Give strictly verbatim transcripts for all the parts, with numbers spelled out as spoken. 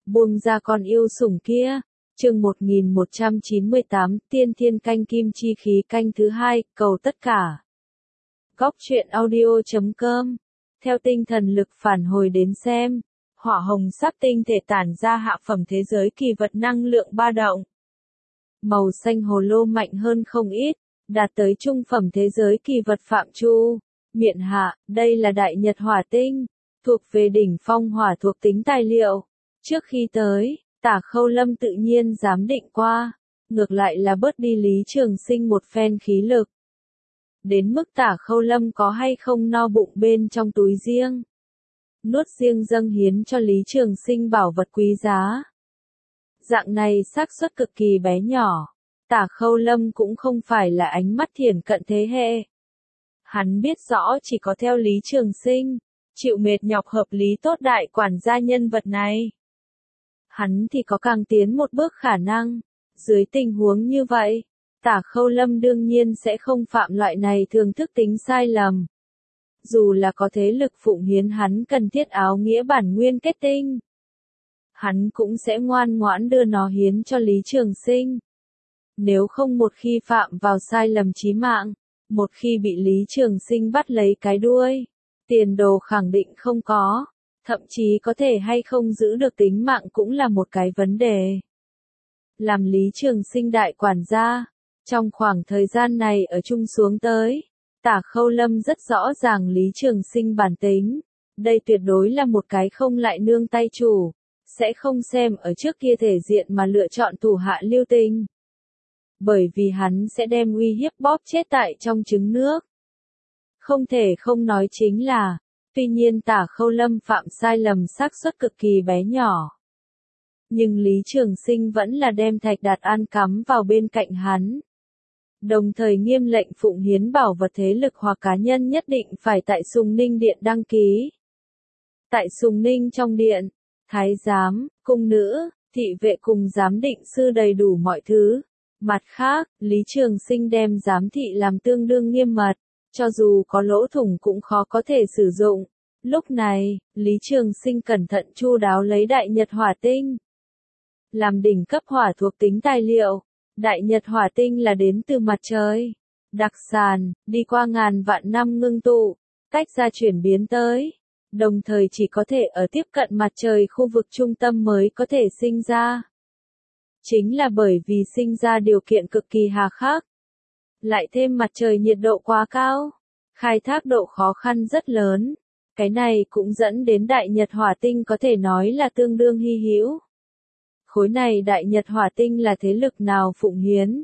Buông ra con yêu sủng kia. Chương một nghìn một trăm chín mươi tám, Tiên Thiên Canh Kim Chi Khí canh thứ hai, cầu tất cả. Góc truyện audio chấm com. Theo tinh thần lực phản hồi đến xem, hỏa hồng sắc tinh thể tản ra hạ phẩm thế giới kỳ vật năng lượng ba động. Màu xanh hồ lô mạnh hơn không ít, đạt tới trung phẩm thế giới kỳ vật phạm chu. Miện hạ, đây là đại nhật hỏa tinh, thuộc về đỉnh phong hỏa thuộc tính tài liệu. Trước khi tới, Tả Khâu Lâm tự nhiên giám định qua, ngược lại là bớt đi Lý Trường Sinh một phen khí lực. Đến mức Tả Khâu Lâm có hay không no bụng bên trong túi riêng. Nuốt riêng dâng hiến cho Lý Trường Sinh bảo vật quý giá. Dạng này xác suất cực kỳ bé nhỏ, Tả Khâu Lâm cũng không phải là ánh mắt thiển cận thế hệ. Hắn biết rõ chỉ có theo Lý Trường Sinh, chịu mệt nhọc hợp lý tốt đại quản gia nhân vật này. Hắn thì có càng tiến một bước khả năng. Dưới tình huống như vậy, Tả Khâu Lâm đương nhiên sẽ không phạm loại này thường thức tính sai lầm. Dù là có thế lực phụng hiến hắn cần thiết áo nghĩa bản nguyên kết tinh, hắn cũng sẽ ngoan ngoãn đưa nó hiến cho Lý Trường Sinh. Nếu không một khi phạm vào sai lầm chí mạng, một khi bị Lý Trường Sinh bắt lấy cái đuôi, tiền đồ khẳng định không có, thậm chí có thể hay không giữ được tính mạng cũng là một cái vấn đề. Làm Lý Trường Sinh đại quản gia, trong khoảng thời gian này ở chung xuống tới, Tả Khâu Lâm rất rõ ràng Lý Trường Sinh bản tính, đây tuyệt đối là một cái không lại nương tay chủ, sẽ không xem ở trước kia thể diện mà lựa chọn thủ hạ lưu tình. Bởi vì hắn sẽ đem uy hiếp bóp chết tại trong trứng nước. Không thể không nói chính là, tuy nhiên Tả Khâu Lâm phạm sai lầm xác suất cực kỳ bé nhỏ. Nhưng Lý Trường Sinh vẫn là đem Thạch Đạt An cắm vào bên cạnh hắn. Đồng thời nghiêm lệnh phụng hiến bảo vật thế lực hoặc cá nhân nhất định phải tại Sùng Ninh Điện đăng ký. Tại Sùng Ninh trong điện, thái giám, cung nữ, thị vệ cùng giám định sư đầy đủ mọi thứ. Mặt khác, Lý Trường Sinh đem giám thị làm tương đương nghiêm mật, cho dù có lỗ thủng cũng khó có thể sử dụng. Lúc này, Lý Trường Sinh cẩn thận chu đáo lấy đại nhật hỏa tinh làm đỉnh cấp hỏa thuộc tính tài liệu. Đại nhật hỏa tinh là đến từ mặt trời, đặc sản, đi qua ngàn vạn năm ngưng tụ, tách ra chuyển biến tới, đồng thời chỉ có thể ở tiếp cận mặt trời khu vực trung tâm mới có thể sinh ra. Chính là bởi vì sinh ra điều kiện cực kỳ hà khắc, lại thêm mặt trời nhiệt độ quá cao, khai thác độ khó khăn rất lớn, cái này cũng dẫn đến đại nhật hỏa tinh có thể nói là tương đương hy hữu. Khối này đại nhật hỏa tinh là thế lực nào phụng hiến?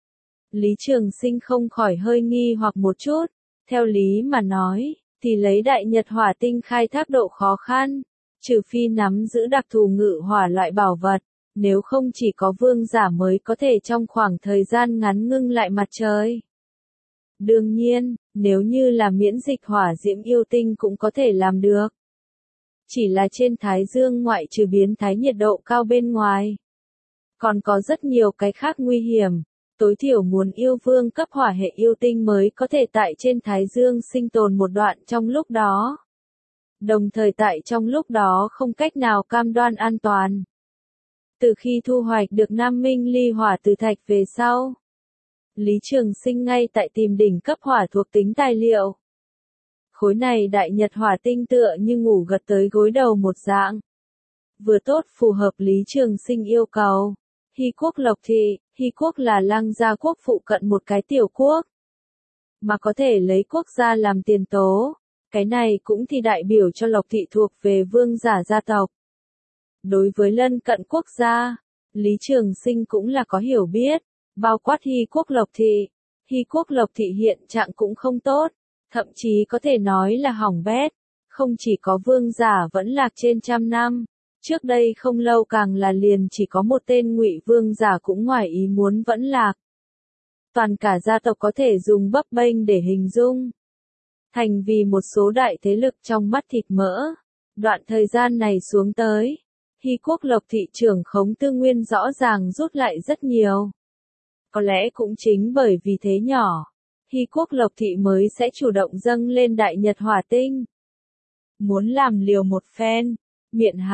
Lý Trường Sinh không khỏi hơi nghi hoặc một chút, theo lý mà nói, thì lấy đại nhật hỏa tinh khai thác độ khó khăn, trừ phi nắm giữ đặc thù ngự hỏa loại bảo vật, nếu không chỉ có vương giả mới có thể trong khoảng thời gian ngắn ngưng lại mặt trời. Đương nhiên, nếu như là miễn dịch hỏa diễm yêu tinh cũng có thể làm được. Chỉ là trên Thái Dương ngoại trừ biến thái nhiệt độ cao bên ngoài, còn có rất nhiều cái khác nguy hiểm, tối thiểu muốn yêu vương cấp hỏa hệ yêu tinh mới có thể tại trên Thái Dương sinh tồn một đoạn trong lúc đó. Đồng thời tại trong lúc đó không cách nào cam đoan an toàn. Từ khi thu hoạch được Nam Minh ly hỏa từ thạch về sau, Lý Trường Sinh ngay tại tìm đỉnh cấp hỏa thuộc tính tài liệu. Khối này đại nhật hỏa tinh tựa như ngủ gật tới gối đầu một dạng. Vừa tốt phù hợp Lý Trường Sinh yêu cầu. Hy quốc Lộc Thị, Hy quốc là Lăng Gia quốc phụ cận một cái tiểu quốc, mà có thể lấy quốc gia làm tiền tố. Cái này cũng thì đại biểu cho Lộc Thị thuộc về vương giả gia tộc. Đối với lân cận quốc gia, Lý Trường Sinh cũng là có hiểu biết, bao quát Hy quốc Lộc Thị. Hy quốc Lộc Thị hiện trạng cũng không tốt, thậm chí có thể nói là hỏng bét, không chỉ có vương giả vẫn lạc trên trăm năm, trước đây không lâu càng là liền chỉ có một tên ngụy vương giả cũng ngoài ý muốn vẫn lạc. Toàn cả gia tộc có thể dùng bấp bênh để hình dung. Thành vì một số đại thế lực trong mắt thịt mỡ, đoạn thời gian này xuống tới, Hy quốc Lộc Thị trưởng khống tư nguyên rõ ràng rút lại rất nhiều. Có lẽ cũng chính bởi vì thế nhỏ, Hy quốc Lộc Thị mới sẽ chủ động dâng lên đại nhật hỏa tinh. Muốn làm liều một phen, miện hạ,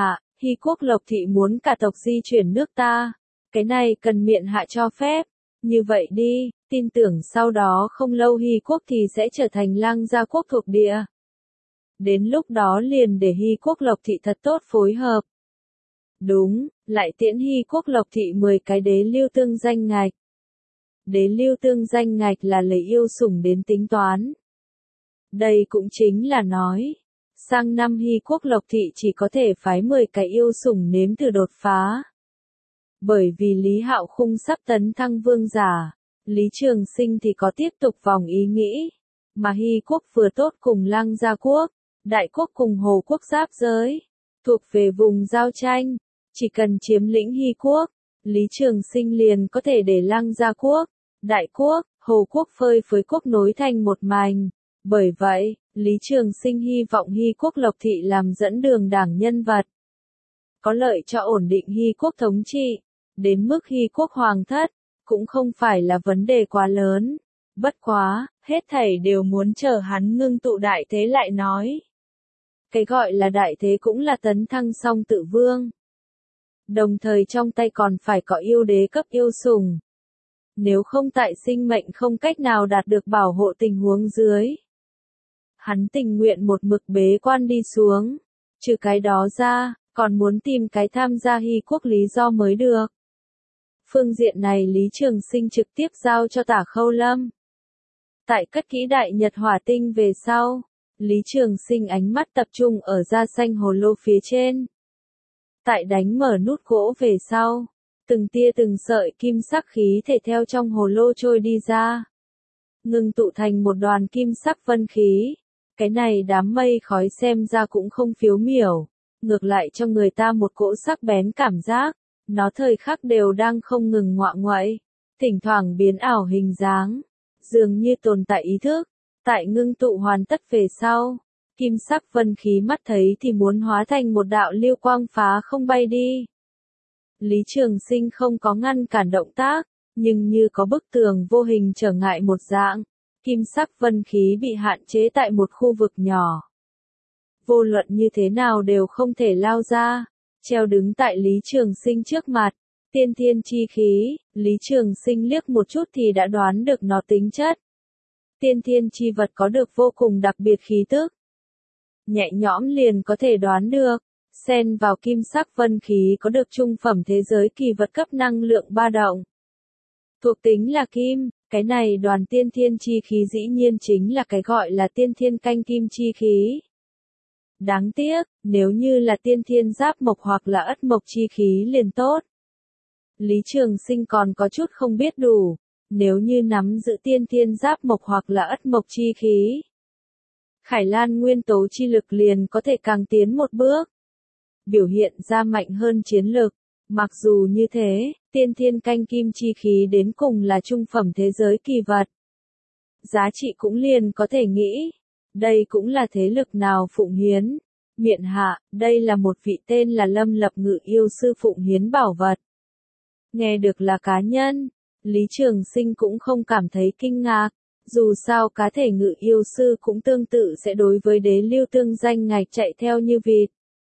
Hy Quốc Lộc Thị muốn cả tộc di chuyển nước ta. Cái này cần miện hạ cho phép. Như vậy đi, tin tưởng sau đó không lâu Hy Quốc thì sẽ trở thành Lăng Gia Quốc thuộc địa. Đến lúc đó liền để Hy Quốc Lộc Thị thật tốt phối hợp. Đúng, lại tiễn Hy Quốc Lộc Thị mười cái đế lưu tương danh ngạch. Đế lưu tương danh ngạch là lấy yêu sủng đến tính toán. Đây cũng chính là nói, sang năm Hy Quốc Lộc Thị chỉ có thể phái mười cái yêu sủng nếm thử đột phá. Bởi vì Lý Hạo Khung sắp tấn thăng vương giả, Lý Trường Sinh thì có tiếp tục vòng ý nghĩ, mà Hy Quốc vừa tốt cùng Lăng Gia Quốc, Đại Quốc cùng Hồ Quốc giáp giới, thuộc về vùng giao tranh, chỉ cần chiếm lĩnh Hy Quốc, Lý Trường Sinh liền có thể để Lăng Gia Quốc, Đại Quốc, Hồ Quốc phơi phới quốc nối thành một mảnh. Bởi vậy, Lý Trường Sinh hy vọng Hy Quốc Lộc Thị làm dẫn đường đảng nhân vật, có lợi cho ổn định Hy Quốc thống trị, đến mức Hy Quốc hoàng thất, cũng không phải là vấn đề quá lớn. Bất quá, hết thảy đều muốn chờ hắn ngưng tụ đại thế lại nói. Cái gọi là đại thế cũng là tấn thăng song tự vương. Đồng thời trong tay còn phải có yêu đế cấp yêu sủng. Nếu không tại sinh mệnh không cách nào đạt được bảo hộ tình huống dưới, hắn tình nguyện một mực bế quan đi xuống. Trừ cái đó ra, còn muốn tìm cái tham gia Hy Quốc lý do mới được. Phương diện này Lý Trường Sinh trực tiếp giao cho Tả Khâu Lâm. Tại cất kỹ đại nhật hỏa tinh về sau, Lý Trường Sinh ánh mắt tập trung ở da xanh hồ lô phía trên. Tại đánh mở nút gỗ về sau, từng tia từng sợi kim sắc khí thể theo trong hồ lô trôi đi ra, ngưng tụ thành một đoàn kim sắc vân khí. Cái này đám mây khói xem ra cũng không phiếu miểu, ngược lại cho người ta một cỗ sắc bén cảm giác, nó thời khắc đều đang không ngừng ngoạ ngoậy, thỉnh thoảng biến ảo hình dáng, dường như tồn tại ý thức. Tại ngưng tụ hoàn tất về sau, kim sắc vân khí mắt thấy thì muốn hóa thành một đạo lưu quang phá không bay đi. Lý Trường Sinh không có ngăn cản động tác, nhưng như có bức tường vô hình trở ngại một dạng, kim sắc vân khí bị hạn chế tại một khu vực nhỏ. Vô luận như thế nào đều không thể lao ra, treo đứng tại Lý Trường Sinh trước mặt. Tiên thiên chi khí, Lý Trường Sinh liếc một chút thì đã đoán được nó tính chất. Tiên thiên chi vật có được vô cùng đặc biệt khí tức. Nhẹ nhõm liền có thể đoán được, xen vào kim sắc vân khí có được trung phẩm thế giới kỳ vật cấp năng lượng ba động. Thuộc tính là kim, cái này đoàn tiên thiên chi khí dĩ nhiên chính là cái gọi là tiên thiên canh kim chi khí. Đáng tiếc, nếu như là tiên thiên giáp mộc hoặc là ất mộc chi khí liền tốt. Lý Trường Sinh còn có chút không biết đủ, nếu như nắm giữ tiên thiên giáp mộc hoặc là ất mộc chi khí, Khải Lan nguyên tố chi lực liền có thể càng tiến một bước, biểu hiện ra mạnh hơn chiến lực. Mặc dù như thế, tiên thiên canh kim chi khí đến cùng là trung phẩm thế giới kỳ vật. Giá trị cũng liền có thể nghĩ, đây cũng là thế lực nào phụng hiến. Miện hạ, đây là một vị tên là Lâm Lập Ngự yêu sư phụng hiến bảo vật. Nghe được là cá nhân, Lý Trường Sinh cũng không cảm thấy kinh ngạc, dù sao cá thể ngự yêu sư cũng tương tự sẽ đối với đế lưu tương danh ngạch chạy theo như vịt.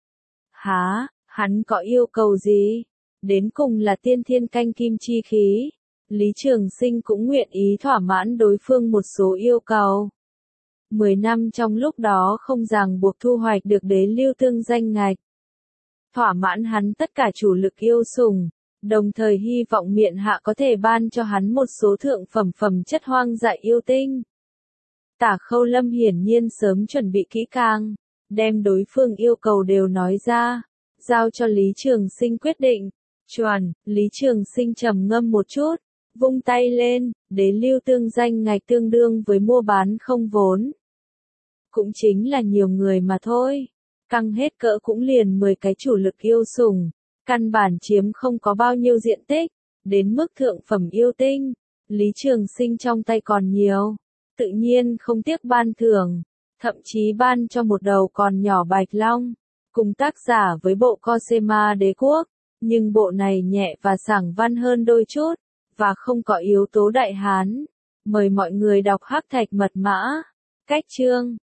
Hả, hắn có yêu cầu gì? Đến cùng là tiên thiên canh kim chi khí. Lý Trường Sinh cũng nguyện ý thỏa mãn đối phương một số yêu cầu. Mười năm trong lúc đó không ràng buộc thu hoạch được đế lưu tương danh ngạch. Thỏa mãn hắn tất cả chủ lực yêu sủng, đồng thời hy vọng miện hạ có thể ban cho hắn một số thượng phẩm phẩm chất hoang dại yêu tinh. Tả Khâu Lâm hiển nhiên sớm chuẩn bị kỹ càng, đem đối phương yêu cầu đều nói ra, giao cho Lý Trường Sinh quyết định. Chuẩn, Lý Trường Sinh trầm ngâm một chút, vung tay lên, đế lưu tương danh ngạch tương đương với mua bán không vốn. Cũng chính là nhiều người mà thôi, căng hết cỡ cũng liền mười cái chủ lực yêu sủng, căn bản chiếm không có bao nhiêu diện tích, đến mức thượng phẩm yêu tinh, Lý Trường Sinh trong tay còn nhiều, tự nhiên không tiếc ban thưởng, thậm chí ban cho một đầu còn nhỏ bạch long, cùng tác giả với bộ Cosema Đế Quốc, nhưng bộ này nhẹ và sảng văn hơn đôi chút, và không có yếu tố đại hán. Mời mọi người đọc Hắc Thạch Mật Mã. Cách chương